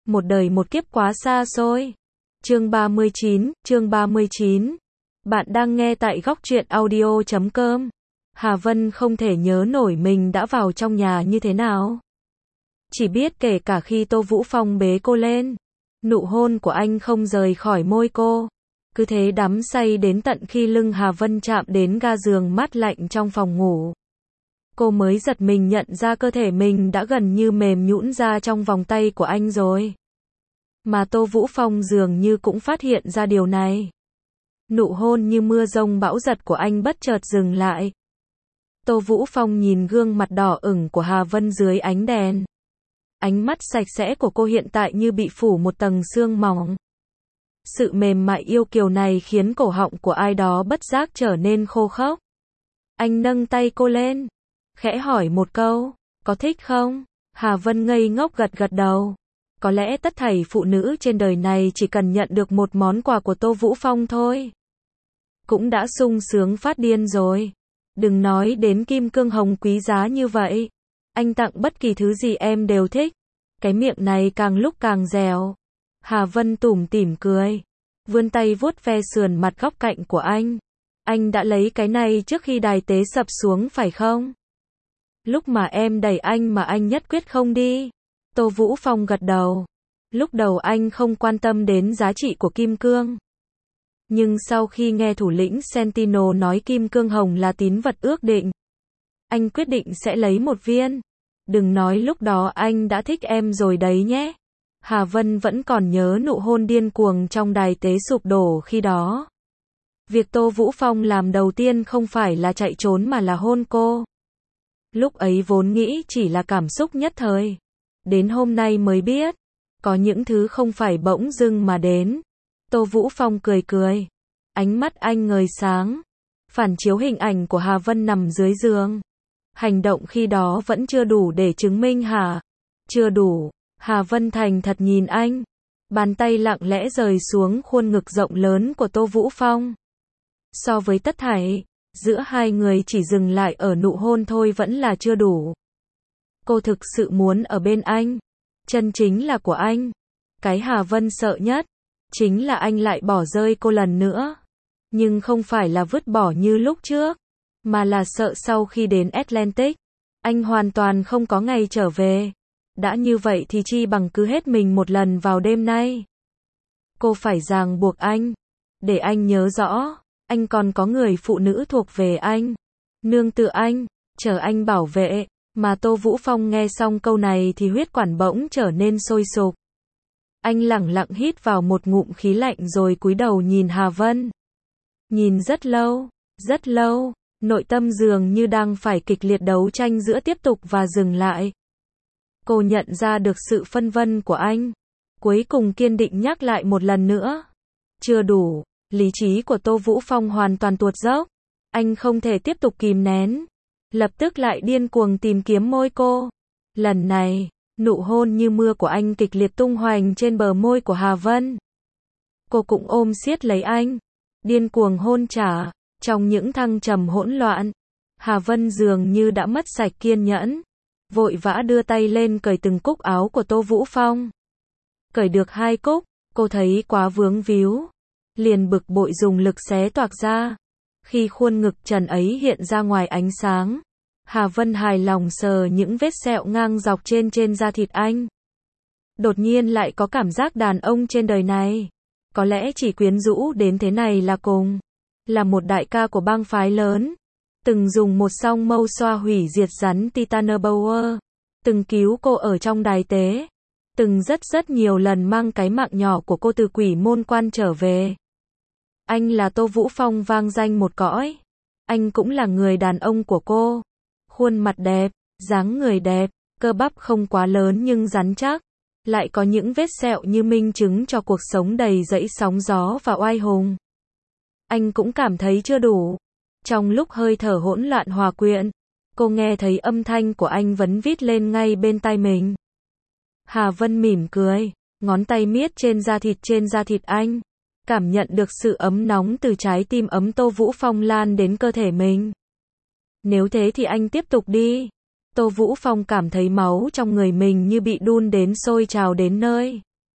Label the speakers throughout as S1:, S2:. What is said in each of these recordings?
S1: một đời một kiếp quá xa xôi. Chương 39. Bạn đang nghe tại góc truyện audio.com. Hà Vân không thể nhớ nổi mình đã vào trong nhà như thế nào. Chỉ biết kể cả khi Tô Vũ Phong bế cô lên, nụ hôn của anh không rời khỏi môi cô. Cứ thế đắm say đến tận khi lưng Hà Vân chạm đến ga giường mát lạnh trong phòng ngủ. Cô mới giật mình nhận ra cơ thể mình đã gần như mềm nhũn ra trong vòng tay của anh rồi. Mà Tô Vũ Phong dường như cũng phát hiện ra điều này. Nụ hôn như mưa rông bão giật của anh bất chợt dừng lại. Tô Vũ Phong nhìn gương mặt đỏ ửng của Hà Vân dưới ánh đèn. Ánh mắt sạch sẽ của cô hiện tại như bị phủ một tầng sương mỏng. Sự mềm mại yêu kiều này khiến cổ họng của ai đó bất giác trở nên khô khốc. Anh nâng tay cô lên, khẽ hỏi một câu, có thích không? Hà Vân ngây ngốc gật gật đầu. Có lẽ tất thảy phụ nữ trên đời này chỉ cần nhận được một món quà của Tô Vũ Phong thôi, cũng đã sung sướng phát điên rồi. Đừng nói đến kim cương hồng quý giá như vậy. Anh tặng bất kỳ thứ gì em đều thích. Cái miệng này càng lúc càng dẻo. Hà Vân tủm tỉm cười, vươn tay vuốt ve sườn mặt góc cạnh của anh. Anh đã lấy cái này trước khi đài tế sập xuống phải không? Lúc mà em đẩy anh mà anh nhất quyết không đi. Tô Vũ Phong gật đầu. Lúc đầu anh không quan tâm đến giá trị của kim cương. Nhưng sau khi nghe thủ lĩnh Sentinel nói kim cương hồng là tín vật ước định, anh quyết định sẽ lấy một viên. Đừng nói lúc đó anh đã thích em rồi đấy nhé. Hà Vân vẫn còn nhớ nụ hôn điên cuồng trong đài tế sụp đổ khi đó. Việc Tô Vũ Phong làm đầu tiên không phải là chạy trốn mà là hôn cô. Lúc ấy vốn nghĩ chỉ là cảm xúc nhất thời. Đến hôm nay mới biết, có những thứ không phải bỗng dưng mà đến. Tô Vũ Phong cười cười. Ánh mắt anh ngời sáng. Phản chiếu hình ảnh của Hà Vân nằm dưới giường. Hành động khi đó vẫn chưa đủ để chứng minh hả? Chưa đủ. Hà Vân thành thật nhìn anh. Bàn tay lặng lẽ rời xuống khuôn ngực rộng lớn của Tô Vũ Phong. So với tất thảy, giữa hai người chỉ dừng lại ở nụ hôn thôi vẫn là chưa đủ. Cô thực sự muốn ở bên anh. Chân chính là của anh. Cái Hà Vân sợ nhất chính là anh lại bỏ rơi cô lần nữa. Nhưng không phải là vứt bỏ như lúc trước, mà là sợ sau khi đến Atlantic, anh hoàn toàn không có ngày trở về. Đã như vậy thì chi bằng cứ hết mình một lần vào đêm nay. Cô phải ràng buộc anh, để anh nhớ rõ, anh còn có người phụ nữ thuộc về anh, nương tựa anh, chờ anh bảo vệ. Mà Tô Vũ Phong nghe xong câu này thì huyết quản bỗng trở nên sôi sục. Anh lẳng lặng hít vào một ngụm khí lạnh rồi cúi đầu nhìn Hà Vân. Nhìn rất lâu, nội tâm dường như đang phải kịch liệt đấu tranh giữa tiếp tục và dừng lại. Cô nhận ra được sự phân vân của anh. Cuối cùng kiên định nhắc lại một lần nữa. Chưa đủ, lý trí của Tô Vũ Phong hoàn toàn tuột dốc. Anh không thể tiếp tục kìm nén. Lập tức lại điên cuồng tìm kiếm môi cô. Lần này, nụ hôn như mưa của anh kịch liệt tung hoành trên bờ môi của Hà Vân. Cô cũng ôm siết lấy anh, điên cuồng hôn trả. Trong những thăng trầm hỗn loạn, Hà Vân dường như đã mất sạch kiên nhẫn, vội vã đưa tay lên cởi từng cúc áo của Tô Vũ Phong. Cởi được 2 cúc, cô thấy quá vướng víu, liền bực bội dùng lực xé toạc ra. Khi khuôn ngực trần ấy hiện ra ngoài ánh sáng, Hà Vân hài lòng sờ những vết sẹo ngang dọc trên da thịt anh. Đột nhiên lại có cảm giác đàn ông trên đời này, có lẽ chỉ quyến rũ đến thế này là cùng. Là một đại ca của bang phái lớn, từng dùng một song mâu xoa hủy diệt rắn Titanoboa, từng cứu cô ở trong đài tế, từng rất nhiều lần mang cái mạng nhỏ của cô từ quỷ môn quan trở về. Anh là Tô Vũ Phong vang danh một cõi. Anh cũng là người đàn ông của cô. Khuôn mặt đẹp, dáng người đẹp, cơ bắp không quá lớn nhưng rắn chắc, lại có những vết sẹo như minh chứng cho cuộc sống đầy dẫy sóng gió và oai hùng. Anh cũng cảm thấy chưa đủ. Trong lúc hơi thở hỗn loạn hòa quyện, cô nghe thấy âm thanh của anh vấn vít lên ngay bên tai mình. Hà Vân mỉm cười, ngón tay miết trên da thịt anh, cảm nhận được sự ấm nóng từ trái tim ấm Tô Vũ Phong lan đến cơ thể mình. Nếu thế thì anh tiếp tục đi. Tô Vũ Phong cảm thấy máu trong người mình như bị đun đến sôi trào đến nơi.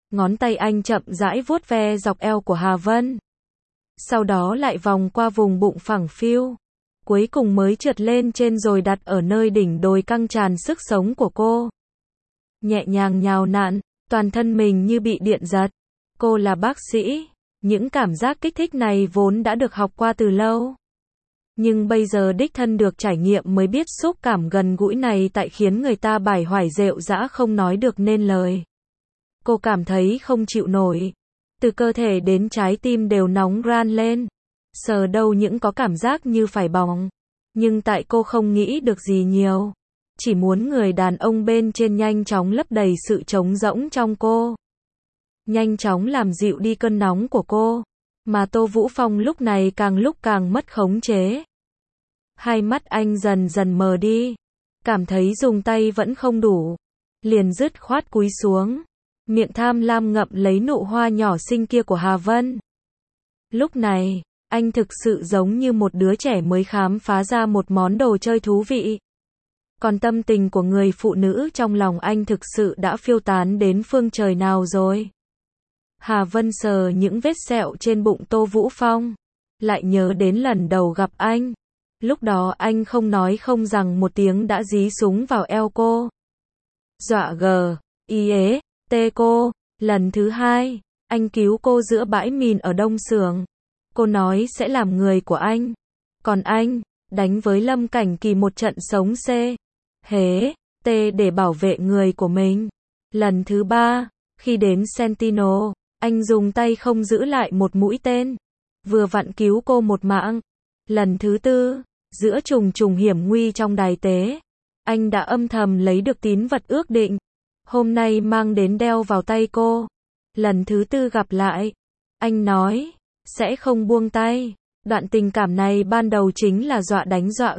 S1: Ngón tay anh chậm rãi vuốt ve dọc eo của Hà Vân. Sau đó lại vòng qua vùng bụng phẳng phiu. Cuối cùng mới trượt lên trên rồi đặt ở nơi đỉnh đồi căng tràn sức sống của cô. Nhẹ nhàng nhào nặn, toàn thân mình như bị điện giật. Cô là bác sĩ. Những cảm giác kích thích này vốn đã được học qua từ lâu. Nhưng bây giờ đích thân được trải nghiệm mới biết xúc cảm gần gũi này tại khiến người ta bải hoài rệu rã không nói được nên lời. Cô cảm thấy không chịu nổi. Từ cơ thể đến trái tim đều nóng ran lên. Sờ đâu những có cảm giác như phải bỏng. Nhưng tại cô không nghĩ được gì nhiều. Chỉ muốn người đàn ông bên trên nhanh chóng lấp đầy sự trống rỗng trong cô. Nhanh chóng làm dịu đi cơn nóng của cô. Mà Tô Vũ Phong lúc này càng lúc càng mất khống chế. Hai mắt anh dần dần mờ đi. Cảm thấy dùng tay vẫn không đủ. Liền dứt khoát cúi xuống. Miệng tham lam ngậm lấy nụ hoa nhỏ xinh kia của Hà Vân. Lúc này, anh thực sự giống như một đứa trẻ mới khám phá ra một món đồ chơi thú vị. Còn tâm tình của người phụ nữ trong lòng anh thực sự đã phiêu tán đến phương trời nào rồi. Hà Vân sờ những vết sẹo trên bụng Tô Vũ Phong. Lại nhớ đến lần đầu gặp anh. Lúc đó anh không nói không rằng một tiếng đã dí súng vào eo cô. Dọa tê cô. Lần thứ hai, anh cứu cô giữa bãi mìn ở Đông Xưởng. Cô nói sẽ làm người của anh. Còn anh, đánh với Lâm Cảnh Kỳ một trận sống để bảo vệ người của mình. Lần thứ ba, khi đến Sentinel, anh dùng tay không giữ lại một mũi tên. Vừa vặn cứu cô một mạng. Lần thứ tư, giữa trùng trùng hiểm nguy trong đài tế, anh đã âm thầm lấy được tín vật ước định. Hôm nay mang đến đeo vào tay cô. Lần thứ tư gặp lại, anh nói sẽ không buông tay. Đoạn tình cảm này ban đầu chính là dọa đánh dọa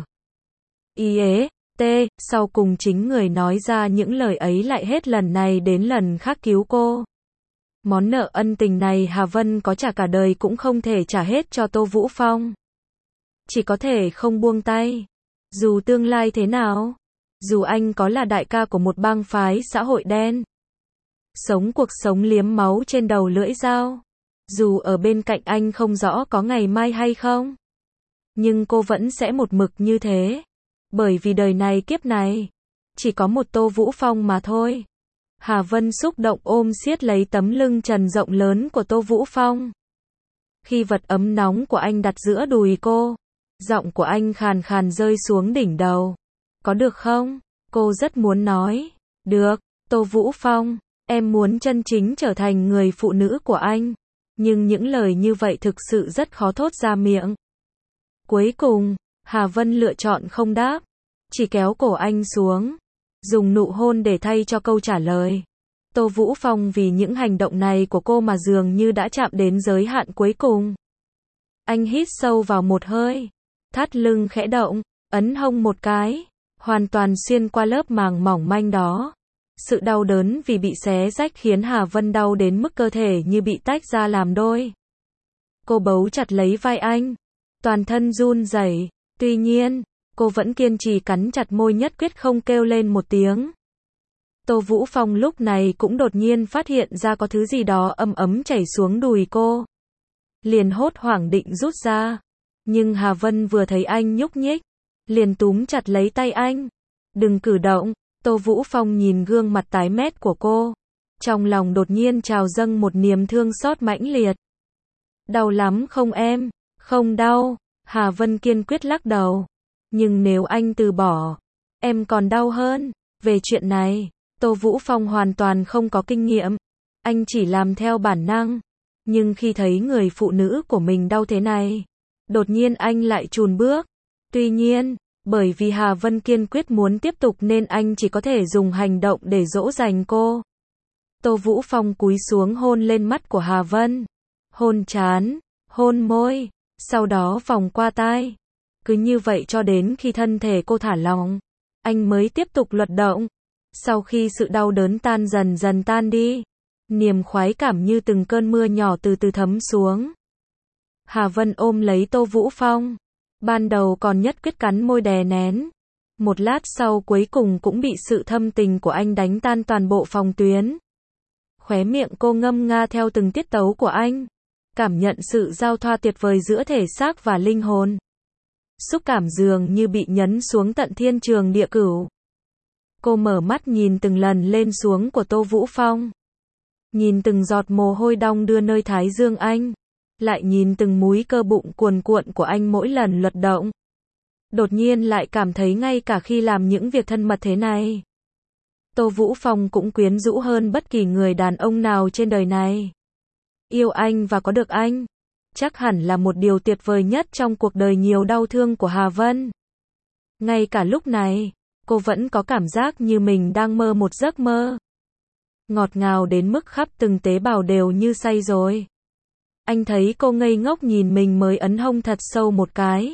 S1: sau cùng chính người nói ra những lời ấy lại hết lần này đến lần khác cứu cô. Món nợ ân tình này Hà Vân có trả cả đời cũng không thể trả hết cho Tô Vũ Phong. Chỉ có thể không buông tay. Dù tương lai thế nào, dù anh có là đại ca của một bang phái xã hội đen, sống cuộc sống liếm máu trên đầu lưỡi dao, dù ở bên cạnh anh không rõ có ngày mai hay không, nhưng cô vẫn sẽ một mực như thế. Bởi vì đời này kiếp này, chỉ có một Tô Vũ Phong mà thôi. Hà Vân xúc động ôm siết lấy tấm lưng trần rộng lớn của Tô Vũ Phong. Khi vật ấm nóng của anh đặt giữa đùi cô, giọng của anh khàn khàn rơi xuống đỉnh đầu. Có được không? Cô rất muốn nói. Được, Tô Vũ Phong, em muốn chân chính trở thành người phụ nữ của anh. Nhưng những lời như vậy thực sự rất khó thốt ra miệng. Cuối cùng, Hà Vân lựa chọn không đáp, chỉ kéo cổ anh xuống, dùng nụ hôn để thay cho câu trả lời. Tô Vũ Phong vì những hành động này của cô mà dường như đã chạm đến giới hạn cuối cùng. Anh hít sâu vào một hơi, thắt lưng khẽ động, ấn hông một cái, hoàn toàn xuyên qua lớp màng mỏng manh đó. Sự đau đớn vì bị xé rách khiến Hà Vân đau đến mức cơ thể như bị tách ra làm đôi. Cô bấu chặt lấy vai anh, toàn thân run rẩy. Tuy nhiên, cô vẫn kiên trì cắn chặt môi nhất quyết không kêu lên một tiếng. Tô Vũ Phong lúc này cũng đột nhiên phát hiện ra có thứ gì đó ấm ấm chảy xuống đùi cô. Liền hốt hoảng định rút ra. Nhưng Hà Vân vừa thấy anh nhúc nhích, liền túm chặt lấy tay anh. Đừng cử động. Tô Vũ Phong nhìn gương mặt tái mét của cô. Trong lòng đột nhiên trào dâng một niềm thương xót mãnh liệt. Đau lắm không em? Không đau. Hà Vân kiên quyết lắc đầu. Nhưng nếu anh từ bỏ, em còn đau hơn. Về chuyện này, Tô Vũ Phong hoàn toàn không có kinh nghiệm. Anh chỉ làm theo bản năng. Nhưng khi thấy người phụ nữ của mình đau thế này, đột nhiên anh lại chùn bước. Tuy nhiên, bởi vì Hà Vân kiên quyết muốn tiếp tục nên anh chỉ có thể dùng hành động để dỗ dành cô. Tô Vũ Phong cúi xuống hôn lên mắt của Hà Vân. Hôn trán, hôn môi, sau đó vòng qua tai. Cứ như vậy cho đến khi thân thể cô thả lỏng, anh mới tiếp tục luật động. Sau khi sự đau đớn dần dần tan đi, niềm khoái cảm như từng cơn mưa nhỏ từ từ thấm xuống. Hà Vân ôm lấy Tô Vũ Phong. Ban đầu còn nhất quyết cắn môi đè nén. Một lát sau cuối cùng cũng bị sự thâm tình của anh đánh tan toàn bộ phòng tuyến. Khóe miệng cô ngâm nga theo từng tiết tấu của anh. Cảm nhận sự giao thoa tuyệt vời giữa thể xác và linh hồn. Xúc cảm dường như bị nhấn xuống tận thiên trường địa cửu. Cô mở mắt nhìn từng lần lên xuống của Tô Vũ Phong. Nhìn từng giọt mồ hôi đong đưa nơi thái dương anh. Lại nhìn từng múi cơ bụng cuồn cuộn của anh mỗi lần luật động. Đột nhiên lại cảm thấy ngay cả khi làm những việc thân mật thế này, Tô Vũ Phong cũng quyến rũ hơn bất kỳ người đàn ông nào trên đời này. Yêu anh và có được anh, chắc hẳn là một điều tuyệt vời nhất trong cuộc đời nhiều đau thương của Hà Vân. Ngay cả lúc này, cô vẫn có cảm giác như mình đang mơ một giấc mơ. Ngọt ngào đến mức khắp từng tế bào đều như say rồi. Anh thấy cô ngây ngốc nhìn mình mới ấn hông thật sâu một cái.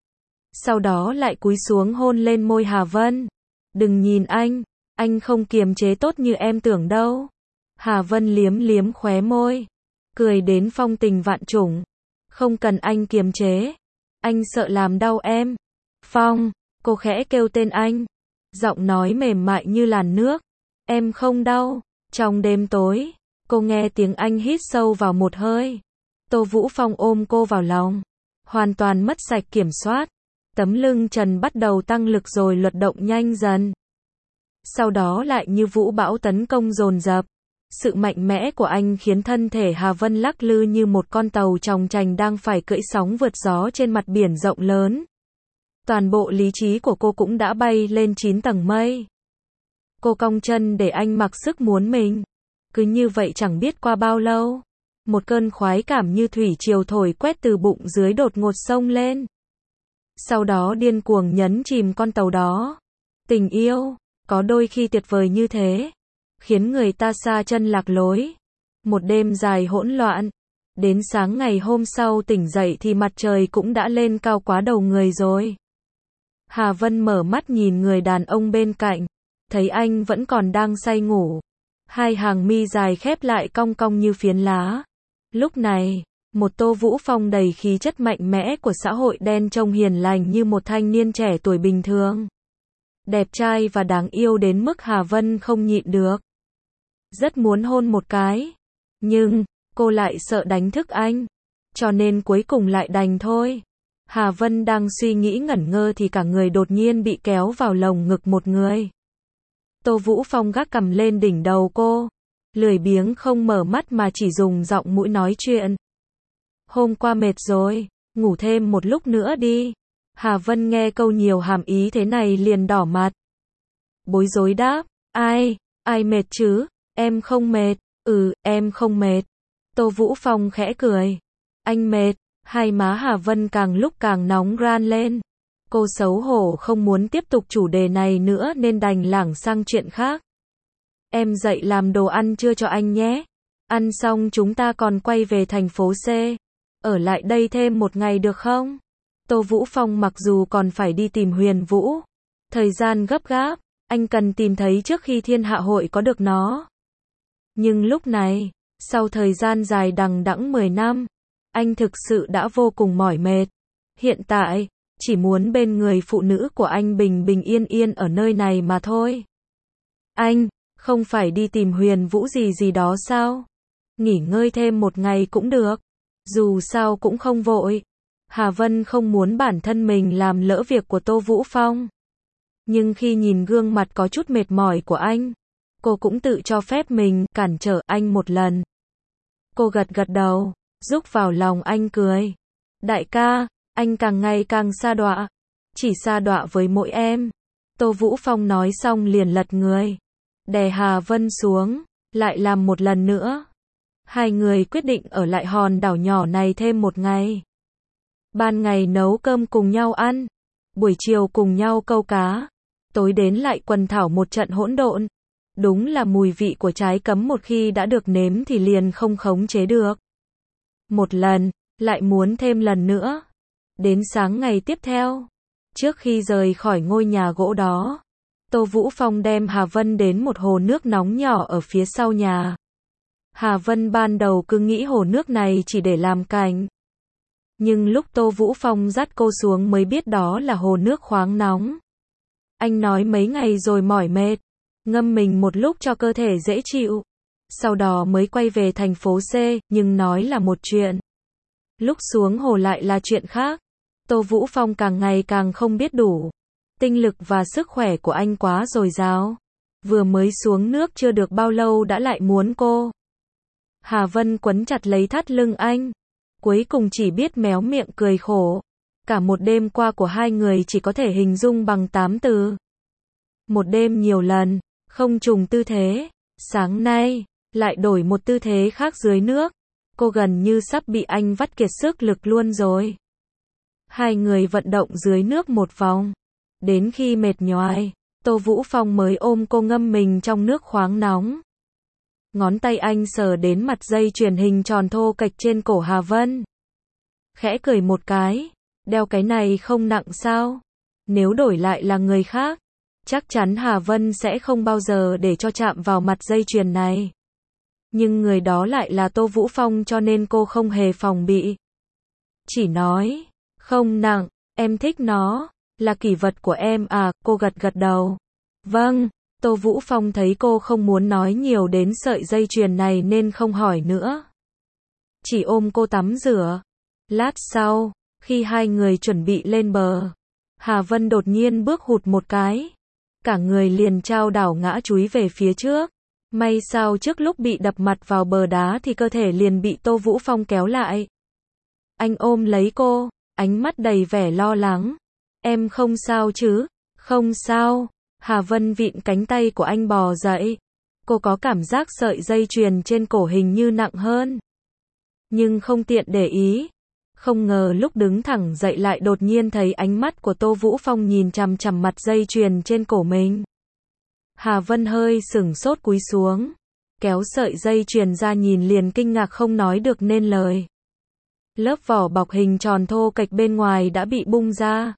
S1: Sau đó lại cúi xuống hôn lên môi Hà Vân. Đừng nhìn anh không kiềm chế tốt như em tưởng đâu. Hà Vân liếm liếm khóe môi, cười đến phong tình vạn trùng. Không cần anh kiềm chế, anh sợ làm đau em. Phong, cô khẽ kêu tên anh, giọng nói mềm mại như làn nước. Em không đau. Trong đêm tối, cô nghe tiếng anh hít sâu vào một hơi. Tô Vũ Phong ôm cô vào lòng, hoàn toàn mất sạch kiểm soát. Tấm lưng trần bắt đầu tăng lực rồi luật động nhanh dần. Sau đó lại như vũ bão tấn công dồn dập. Sự mạnh mẽ của anh khiến thân thể Hà Vân lắc lư như một con tàu chòng chành đang phải cưỡi sóng vượt gió trên mặt biển rộng lớn. Toàn bộ lý trí của cô cũng đã bay lên 9 tầng mây. Cô cong chân để anh mặc sức muốn mình. Cứ như vậy chẳng biết qua bao lâu, một cơn khoái cảm như thủy triều thổi quét từ bụng dưới đột ngột xông lên. Sau đó điên cuồng nhấn chìm con tàu đó. Tình yêu, có đôi khi tuyệt vời như thế, khiến người ta sa chân lạc lối. Một đêm dài hỗn loạn, đến sáng ngày hôm sau tỉnh dậy thì mặt trời cũng đã lên cao quá đầu người rồi. Hà Vân mở mắt nhìn người đàn ông bên cạnh, thấy anh vẫn còn đang say ngủ. Hai hàng mi dài khép lại cong cong như phiến lá. Lúc này, một Tô Vũ Phong đầy khí chất mạnh mẽ của xã hội đen trông hiền lành như một thanh niên trẻ tuổi bình thường. Đẹp trai và đáng yêu đến mức Hà Vân không nhịn được. Rất muốn hôn một cái. Nhưng, cô lại sợ đánh thức anh. Cho nên cuối cùng lại đành thôi. Hà Vân đang suy nghĩ ngẩn ngơ thì cả người đột nhiên bị kéo vào lồng ngực một người. Tô Vũ Phong gác cằm lên đỉnh đầu cô. Lười biếng không mở mắt mà chỉ dùng giọng mũi nói chuyện. Hôm qua mệt rồi, ngủ thêm một lúc nữa đi. Hà Vân nghe câu nhiều hàm ý thế này liền đỏ mặt. Bối rối đáp, ai mệt chứ, em không mệt, em không mệt. Tô Vũ Phong khẽ cười, anh mệt. Hai má Hà Vân càng lúc càng nóng ran lên. Cô xấu hổ không muốn tiếp tục chủ đề này nữa nên đành lảng sang chuyện khác. Em dậy làm đồ ăn trưa cho anh nhé. Ăn xong chúng ta còn quay về thành phố C. Ở lại đây thêm một ngày được không? Tô Vũ Phong mặc dù còn phải đi tìm Huyền Vũ. Thời gian gấp gáp, anh cần tìm thấy trước khi thiên hạ hội có được nó. Nhưng lúc này, sau thời gian dài đằng đẵng 10 năm, anh thực sự đã vô cùng mỏi mệt. Hiện tại, chỉ muốn bên người phụ nữ của anh bình bình yên yên ở nơi này mà thôi. Anh, không phải đi tìm Huyền Vũ gì đó sao? Nghỉ ngơi thêm một ngày cũng được. Dù sao cũng không vội. Hà Vân không muốn bản thân mình làm lỡ việc của Tô Vũ Phong. Nhưng khi nhìn gương mặt có chút mệt mỏi của anh, cô cũng tự cho phép mình cản trở anh một lần. Cô gật đầu, rúc vào lòng anh cười. Đại ca, anh càng ngày càng sa đọa. Chỉ sa đọa với mỗi em. Tô Vũ Phong nói xong liền lật người, đè Hà Vân xuống, lại làm một lần nữa. Hai người quyết định ở lại hòn đảo nhỏ này thêm một ngày. Ban ngày nấu cơm cùng nhau ăn, buổi chiều cùng nhau câu cá, tối đến lại quần thảo một trận hỗn độn. Đúng là mùi vị của trái cấm một khi đã được nếm thì liền không khống chế được. Một lần, lại muốn thêm lần nữa. Đến sáng ngày tiếp theo, trước khi rời khỏi ngôi nhà gỗ đó, Tô Vũ Phong đem Hà Vân đến một hồ nước nóng nhỏ ở phía sau nhà. Hà Vân ban đầu cứ nghĩ hồ nước này chỉ để làm cảnh. Nhưng lúc Tô Vũ Phong dắt cô xuống mới biết đó là hồ nước khoáng nóng. Anh nói mấy ngày rồi mỏi mệt, ngâm mình một lúc cho cơ thể dễ chịu. sau đó mới quay về thành phố C, nhưng nói là một chuyện. Lúc xuống hồ lại là chuyện khác. Tô Vũ Phong càng ngày càng không biết đủ. Tinh lực và sức khỏe của anh quá dồi dào. Vừa mới xuống nước chưa được bao lâu đã lại muốn cô. Hà Vân quấn chặt lấy thắt lưng anh. Cuối cùng chỉ biết méo miệng cười khổ. Cả một đêm qua của hai người chỉ có thể hình dung bằng 8 từ. Một đêm nhiều lần, không trùng tư thế. Sáng nay, lại đổi một tư thế khác dưới nước. Cô gần như sắp bị anh vắt kiệt sức lực luôn rồi. Hai người vận động dưới nước một vòng. Đến khi mệt nhoài, Tô Vũ Phong mới ôm cô ngâm mình trong nước khoáng nóng. Ngón tay anh sờ đến mặt dây chuyền hình tròn thô kệch trên cổ Hà Vân. Khẽ cười một cái, đeo cái này không nặng sao? Nếu đổi lại là người khác, chắc chắn Hà Vân sẽ không bao giờ để cho chạm vào mặt dây chuyền này. Nhưng người đó lại là Tô Vũ Phong cho nên cô không hề phòng bị. Chỉ nói, không nặng, em thích nó, là kỷ vật của em à, cô gật gật đầu. Vâng, Tô Vũ Phong thấy cô không muốn nói nhiều đến sợi dây chuyền này nên không hỏi nữa. Chỉ ôm cô tắm rửa. Lát sau, khi hai người chuẩn bị lên bờ, Hà Vân đột nhiên bước hụt một cái. Cả người liền chao đảo ngã chúi về phía trước. May sao trước lúc bị đập mặt vào bờ đá thì cơ thể liền bị Tô Vũ Phong kéo lại. Anh ôm lấy cô, ánh mắt đầy vẻ lo lắng. Em không sao chứ? Không sao. Hà Vân vịn cánh tay của anh bò dậy. Cô có cảm giác sợi dây chuyền trên cổ hình như nặng hơn. Nhưng không tiện để ý. Không ngờ lúc đứng thẳng dậy lại đột nhiên thấy ánh mắt của Tô Vũ Phong nhìn chằm chằm mặt dây chuyền trên cổ mình. Hà Vân hơi sửng sốt cúi xuống. Kéo sợi dây chuyền ra nhìn liền kinh ngạc không nói được nên lời. Lớp vỏ bọc hình tròn thô kệch bên ngoài đã bị bung ra.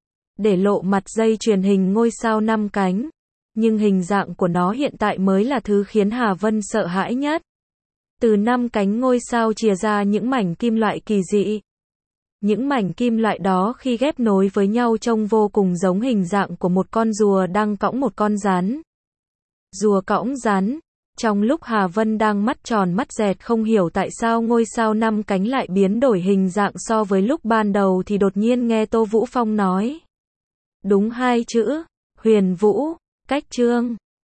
S1: Để lộ mặt dây chuyền hình ngôi sao 5 cánh. Nhưng hình dạng của nó hiện tại mới là thứ khiến Hà Vân sợ hãi nhất. Từ 5 cánh ngôi sao chìa ra những mảnh kim loại kỳ dị. Những mảnh kim loại đó khi ghép nối với nhau trông vô cùng giống hình dạng của một con rùa đang cõng một con rắn. Rùa cõng rắn. Trong lúc Hà Vân đang mắt tròn mắt dẹt không hiểu tại sao ngôi sao 5 cánh lại biến đổi hình dạng so với lúc ban đầu thì đột nhiên nghe Tô Vũ Phong nói. Đúng 2 chữ, Huyền Vũ, cách chương.